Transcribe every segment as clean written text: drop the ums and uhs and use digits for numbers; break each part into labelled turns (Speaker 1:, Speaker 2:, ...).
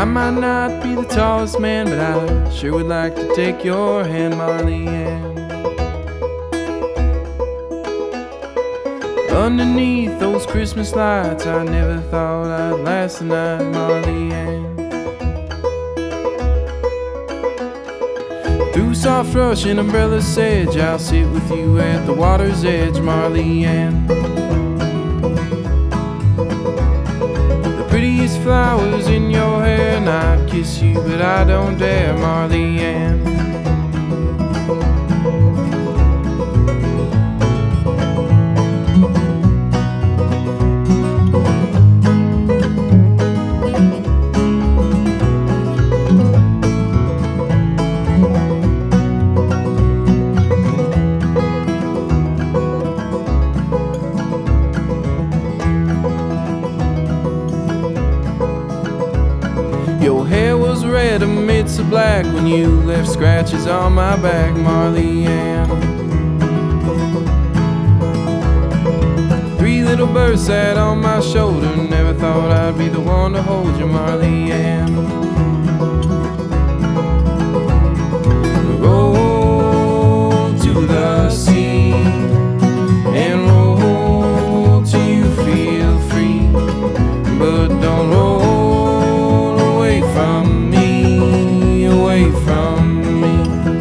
Speaker 1: might not be the tallest man, but I sure would like to take your hand, Marley Ann. Underneath those Christmas lights, I never thought I'd last the night, Marley Ann. Through soft rush and umbrella sedge, I'll sit with you at the water's edge, Marley Ann. The prettiest flowers in your hair, and I'd kiss you, but I don't dare, Marley Ann. Your hair was red amidst the black when you left scratches on my back, Marley Ann. 3 little birds sat on my shoulder, never thought I'd be the one to hold you, Marley Ann. Roll to the sea and roll till you feel free, but don't roll from me, away from me.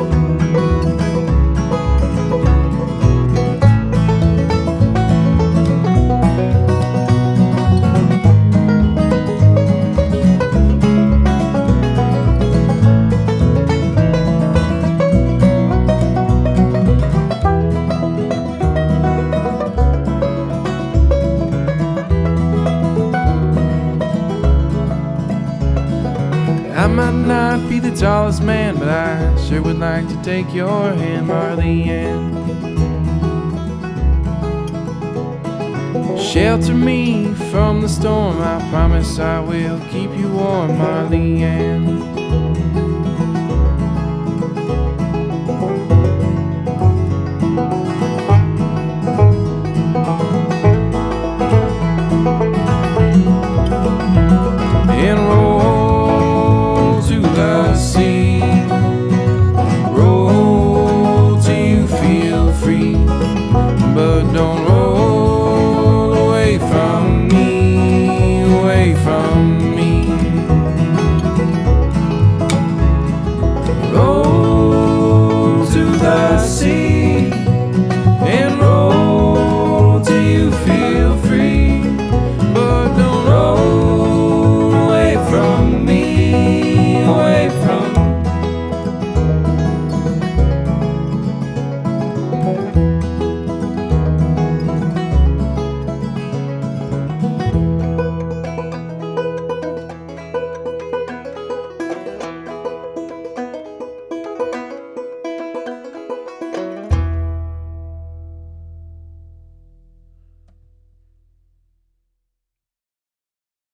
Speaker 1: I might not be the tallest man, but I sure would like to take your hand, Marley Ann. Shelter me from the storm, I promise I will keep you warm, Marley Ann. And roll to the sea, roll till you feel free, but don't roll away from me, away from me. Roll to the sea.